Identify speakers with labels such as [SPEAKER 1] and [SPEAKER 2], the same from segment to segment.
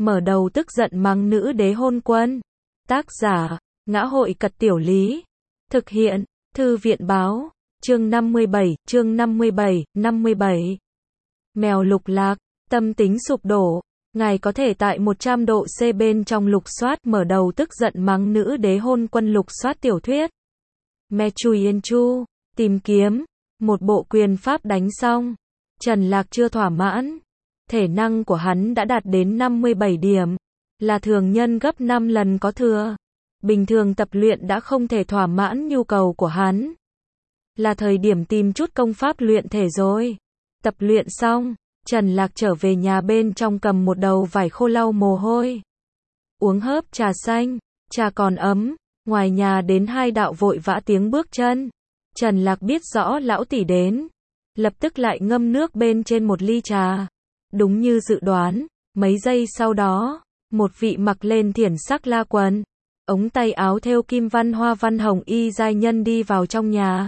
[SPEAKER 1] mở đầu tức giận mắng nữ đế hôn quân. Tác giả, Ngã hội Cật Tiểu Lý. Thực hiện, Thư viện báo. Chương 57. Mèo lục lạc, tâm tính sụp đổ. Ngài có thể tại 100 độ C bên trong lục soát mở đầu tức giận mắng nữ đế hôn quân lục soát tiểu thuyết. Me Chui Yên Chu, tìm kiếm, một bộ quyền pháp đánh xong. Trần Lạc chưa thỏa mãn. Thể năng của hắn đã đạt đến 57 điểm, là thường nhân gấp 5 lần có thừa. Bình thường tập luyện đã không thể thỏa mãn nhu cầu của hắn. Là thời điểm tìm chút công pháp luyện thể rồi. Tập luyện xong, Trần Lạc trở về nhà bên trong cầm một đầu vải khô lau mồ hôi. Uống hớp trà xanh, trà còn ấm, ngoài nhà đến hai đạo vội vã tiếng bước chân. Trần Lạc biết rõ lão tỷ đến, lập tức lại ngâm nước bên trên một ly trà. Đúng như dự đoán, mấy giây sau đó, một vị mặc lên thiển sắc la quần, ống tay áo thêu kim văn hoa văn hồng y giai nhân đi vào trong nhà.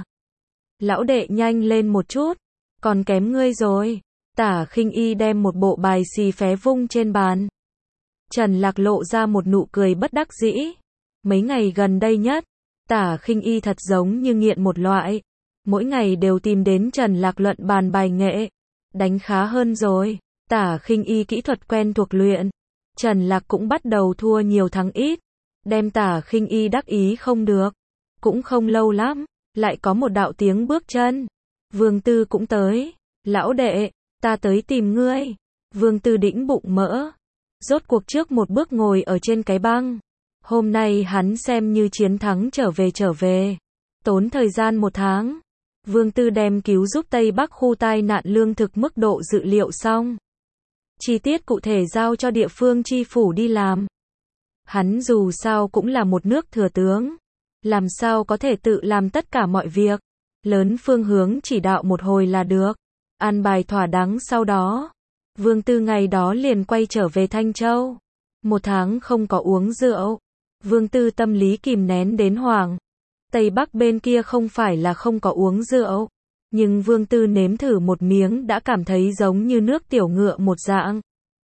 [SPEAKER 1] Lão đệ nhanh lên một chút, còn kém ngươi rồi. Tả Khinh Y đem một bộ bài xì phé vung trên bàn. Trần Lạc lộ ra một nụ cười bất đắc dĩ. Mấy ngày gần đây nhất, Tả Khinh Y thật giống như nghiện một loại. Mỗi ngày đều tìm đến Trần Lạc luận bàn bài nghệ. Đánh khá hơn rồi. Tả Khinh Y kỹ thuật quen thuộc luyện. Trần Lạc cũng bắt đầu thua nhiều thắng ít. Đem Tả Khinh Y đắc ý không được. Cũng không lâu lắm, lại có một đạo tiếng bước chân. Vương Tư cũng tới. Lão đệ, ta tới tìm ngươi. Vương Tư đĩnh bụng mỡ. Rốt cuộc trước một bước ngồi ở trên cái băng. Hôm nay hắn xem như chiến thắng trở về. Tốn thời gian 1 tháng. Vương Tư đem cứu giúp Tây Bắc khu tai nạn lương thực mức độ dự liệu xong. Chi tiết cụ thể giao cho địa phương chi phủ đi làm. Hắn dù sao cũng là một nước thừa tướng. Làm sao có thể tự làm tất cả mọi việc. Lớn phương hướng chỉ đạo một hồi là được. An bài thỏa đáng sau đó. Vương Tư ngày đó liền quay trở về Thanh Châu. 1 tháng không có uống rượu. Vương Tư tâm lý kìm nén đến hoảng. Tây Bắc bên kia không phải là không có uống rượu. Nhưng Vương Tư nếm thử một miếng đã cảm thấy giống như nước tiểu ngựa một dạng.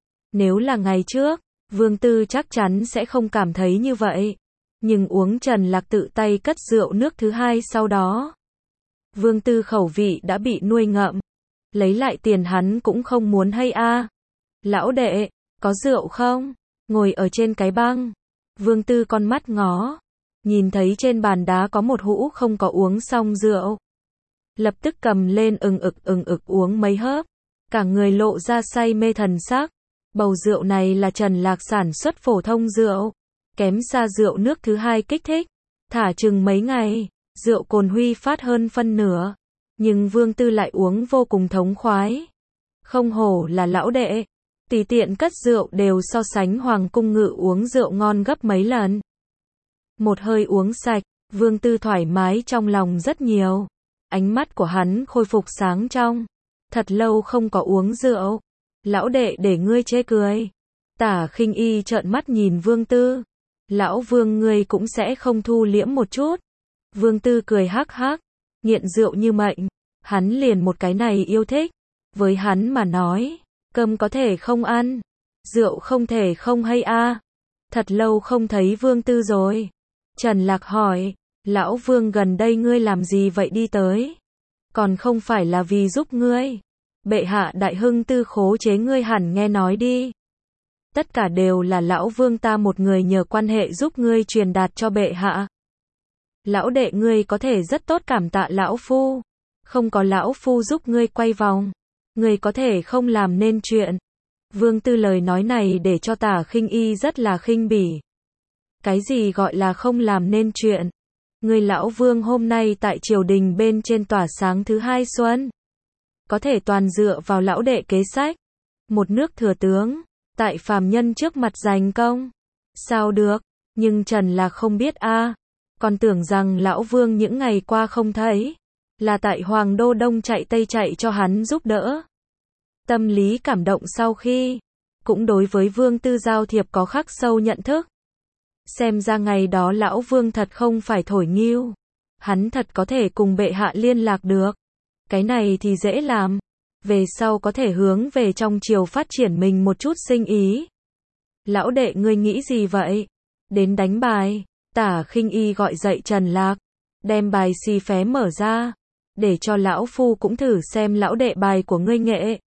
[SPEAKER 1] Nếu là ngày trước, Vương Tư chắc chắn sẽ không cảm thấy như vậy. Nhưng uống Trần Lạc tự tay cất rượu nước thứ hai sau đó. Vương Tư khẩu vị đã bị nuôi ngậm. Lấy lại tiền hắn cũng không muốn hay a. Lão đệ, có rượu không? Ngồi ở trên cái băng. Vương Tư con mắt ngó. Nhìn thấy trên bàn đá có một hũ không có uống xong rượu. Lập tức cầm lên ừng ực uống mấy hớp. Cả người lộ ra say mê thần sắc. Bầu rượu này là Trần Lạc sản xuất phổ thông rượu. Kém xa rượu nước thứ hai kích thích. Thả chừng mấy ngày, rượu cồn huy phát hơn phân nửa. Nhưng Vương Tư lại uống vô cùng thống khoái. Không hổ là lão đệ. Tùy tiện cất rượu đều so sánh Hoàng Cung Ngự uống rượu ngon gấp mấy lần. Một hơi uống sạch, Vương Tư thoải mái trong lòng rất nhiều. Ánh mắt của hắn khôi phục sáng trong. Thật lâu không có uống rượu. Lão đệ để ngươi chê cười. Tả Khinh Y trợn mắt nhìn Vương Tư. Lão Vương ngươi cũng sẽ không thu liễm một chút. Vương Tư cười hắc hắc. Nghiện rượu như mệnh. Hắn liền một cái này yêu thích. Với hắn mà nói, cơm có thể không ăn. Rượu không thể không hay a. Thật lâu không thấy Vương Tư rồi. Trần Lạc hỏi, lão Vương gần đây ngươi làm gì vậy đi tới? Còn không phải là vì giúp ngươi. Bệ hạ đại hưng tư khố chế ngươi hẳn nghe nói đi. Tất cả đều là lão Vương ta một người nhờ quan hệ giúp ngươi truyền đạt cho bệ hạ. Lão đệ ngươi có thể rất tốt cảm tạ lão phu. Không có lão phu giúp ngươi quay vòng. Ngươi có thể không làm nên chuyện. Vương Tư lời nói này để cho Tả Khinh Y rất là khinh bỉ. Cái gì gọi là không làm nên chuyện? Ngươi lão Vương hôm nay tại triều đình bên trên tỏa sáng thứ hai xuân. Có thể toàn dựa vào lão đệ kế sách. Một nước thừa tướng, tại phàm nhân trước mặt giành công. Sao được? Nhưng Trần Lạc không biết a. Còn tưởng rằng lão Vương những ngày qua không thấy. Là tại Hoàng Đô Đông chạy Tây chạy cho hắn giúp đỡ. Tâm lý cảm động sau khi. Cũng đối với Vương Tư giao thiệp có khắc sâu nhận thức. Xem ra ngày đó lão Vương thật không phải thổi nghiêu. Hắn thật có thể cùng bệ hạ liên lạc được. Cái này thì dễ làm. Về sau có thể hướng về trong triều phát triển mình một chút sinh ý. Lão đệ ngươi nghĩ gì vậy? Đến đánh bài. Tả Khinh Y gọi dậy Trần Lạc, đem bài xì phé mở ra, để cho lão phu cũng thử xem lão đệ bài của ngươi nghệ.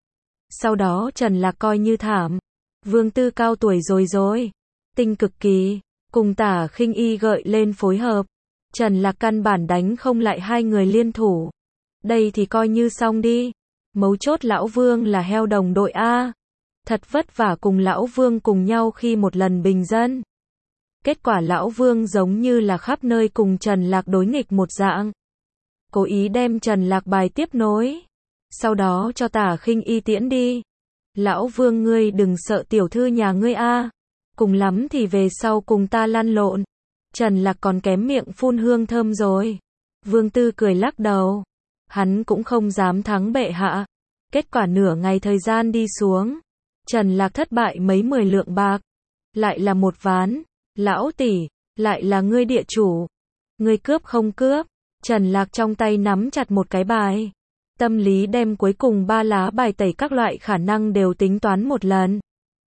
[SPEAKER 1] Sau đó Trần Lạc coi như thảm. Vương Tư cao tuổi rồi, tinh cực kỳ, cùng Tả Khinh Y gợi lên phối hợp. Trần Lạc căn bản đánh không lại hai người liên thủ. Đây thì coi như xong đi. Mấu chốt lão Vương là heo đồng đội A. Thật vất vả cùng lão Vương cùng nhau khi một lần bình dân. Kết quả lão Vương giống như là khắp nơi cùng Trần Lạc đối nghịch một dạng. Cố ý đem Trần Lạc bài tiếp nối. Sau đó cho Tả Khinh Y tiễn đi. Lão Vương ngươi đừng sợ tiểu thư nhà ngươi A. Cùng lắm thì về sau cùng ta lăn lộn. Trần Lạc còn kém miệng phun hương thơm rồi. Vương Tư cười lắc đầu. Hắn cũng không dám thắng bệ hạ. Kết quả nửa ngày thời gian đi xuống. Trần Lạc thất bại mấy 10 lượng bạc. Lại là một ván. Lão tỷ, lại là ngươi địa chủ. Ngươi cướp không cướp. Trần Lạc trong tay nắm chặt một cái bài. Tâm lý đem cuối cùng 3 lá bài tẩy các loại khả năng đều tính toán một lần.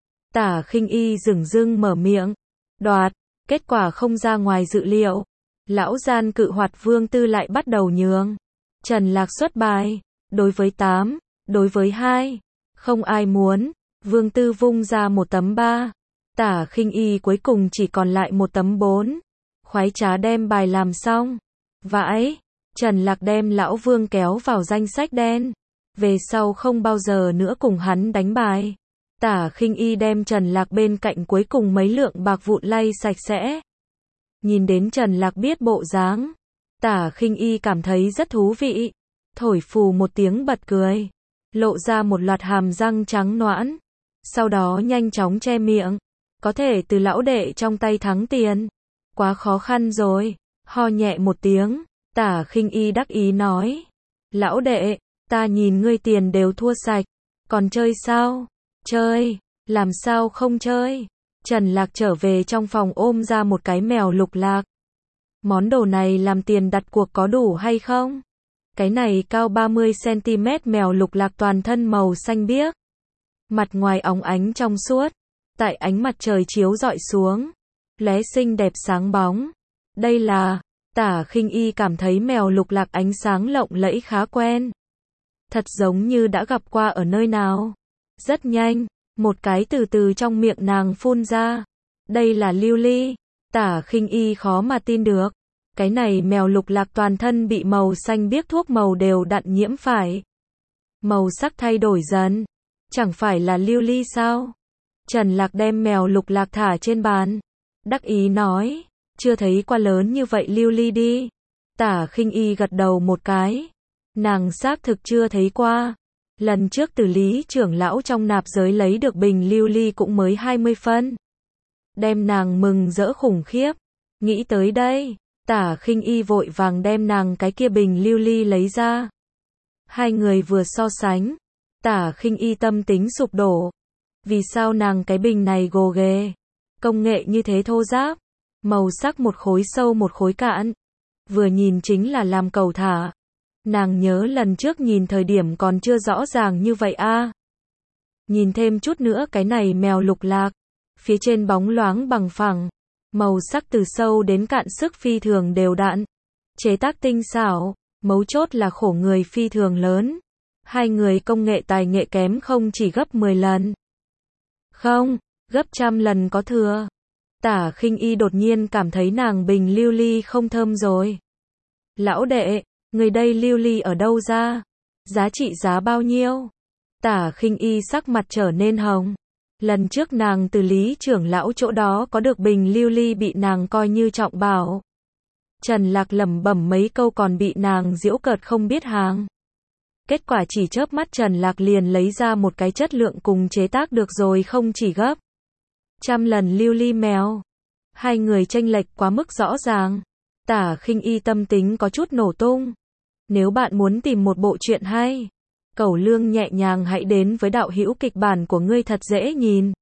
[SPEAKER 1] Tả Khinh Y dửng dưng mở miệng. Đoạt. Kết quả không ra ngoài dự liệu. Lão gian cự hoạt Vương Tư lại bắt đầu nhường. Trần Lạc xuất bài. Đối với 8. Đối với 2. Không ai muốn. Vương Tư vung ra một tấm 3. Tả Khinh Y cuối cùng chỉ còn lại một tấm 4. Khoái trá đem bài làm xong. Vãi. Trần Lạc đem lão Vương kéo vào danh sách đen. Về sau không bao giờ nữa cùng hắn đánh bài. Tả Khinh Y đem Trần Lạc bên cạnh cuối cùng mấy lượng bạc vụn lay sạch sẽ. Nhìn đến Trần Lạc biết bộ dáng. Tả Khinh Y cảm thấy rất thú vị. Thổi phù một tiếng bật cười. Lộ ra một loạt hàm răng trắng nõn. Sau đó nhanh chóng che miệng. Có thể từ lão đệ trong tay thắng tiền. Quá khó khăn rồi. Ho nhẹ một tiếng. Tả Khinh Y đắc ý nói. Lão đệ, ta nhìn ngươi tiền đều thua sạch. Còn chơi sao? Chơi. Làm sao không chơi? Trần Lạc trở về trong phòng ôm ra một cái mèo lục lạc. Món đồ này làm tiền đặt cuộc có đủ hay không? Cái này cao 30cm mèo lục lạc toàn thân màu xanh biếc. Mặt ngoài óng ánh trong suốt. Tại ánh mặt trời chiếu rọi xuống. Lóe xinh đẹp sáng bóng. Đây là... Tả Khinh Y cảm thấy mèo lục lạc ánh sáng lộng lẫy khá quen. Thật giống như đã gặp qua ở nơi nào. Rất nhanh, một cái từ từ trong miệng nàng phun ra. Đây là lưu ly. Tả Khinh Y khó mà tin được. Cái này mèo lục lạc toàn thân bị màu xanh biếc thuốc màu đều đặn nhiễm phải. Màu sắc thay đổi dần. Chẳng phải là lưu ly sao? Trần Lạc đem mèo lục lạc thả trên bàn. Đắc ý nói. Chưa thấy qua lớn như vậy lưu ly đi. Tả Khinh Y gật đầu một cái. Nàng xác thực chưa thấy qua. Lần trước từ Lý trưởng lão trong nạp giới lấy được bình lưu ly cũng mới 20 phân. Đem nàng mừng rỡ khủng khiếp. Nghĩ tới đây, Tả Khinh Y vội vàng đem nàng cái kia bình lưu ly lấy ra. Hai người vừa so sánh. Tả Khinh Y tâm tính sụp đổ. Vì sao nàng cái bình này gồ ghề? Công nghệ như thế thô ráp. Màu sắc một khối sâu một khối cạn. Vừa nhìn chính là làm cầu thả. Nàng nhớ lần trước nhìn thời điểm còn chưa rõ ràng như vậy a. Nhìn thêm chút nữa cái này mèo lục lạc. Phía trên bóng loáng bằng phẳng. Màu sắc từ sâu đến cạn sức phi thường đều đặn. Chế tác tinh xảo. Mấu chốt là khổ người phi thường lớn. Hai người công nghệ tài nghệ kém không chỉ gấp 10 lần. Không, gấp 100 lần có thừa. Tả Khinh Y đột nhiên cảm thấy nàng bình lưu ly không thơm rồi. Lão đệ, người đây lưu ly ở đâu ra? Giá trị giá bao nhiêu? Tả Khinh Y sắc mặt trở nên hồng. Lần trước nàng từ Lý trưởng lão chỗ đó có được bình lưu ly bị nàng coi như trọng bảo. Trần Lạc lẩm bẩm mấy câu còn bị nàng giễu cợt không biết hàng. Kết quả chỉ chớp mắt Trần Lạc liền lấy ra một cái chất lượng cùng chế tác được rồi không chỉ gấp 100 lần lưu ly mèo. Hai người chênh lệch quá mức rõ ràng. Tả Khinh Y tâm tính có chút nổ tung. Nếu bạn muốn tìm một bộ truyện hay, cẩu lương nhẹ nhàng hãy đến với đạo hữu kịch bản của ngươi thật dễ nhìn.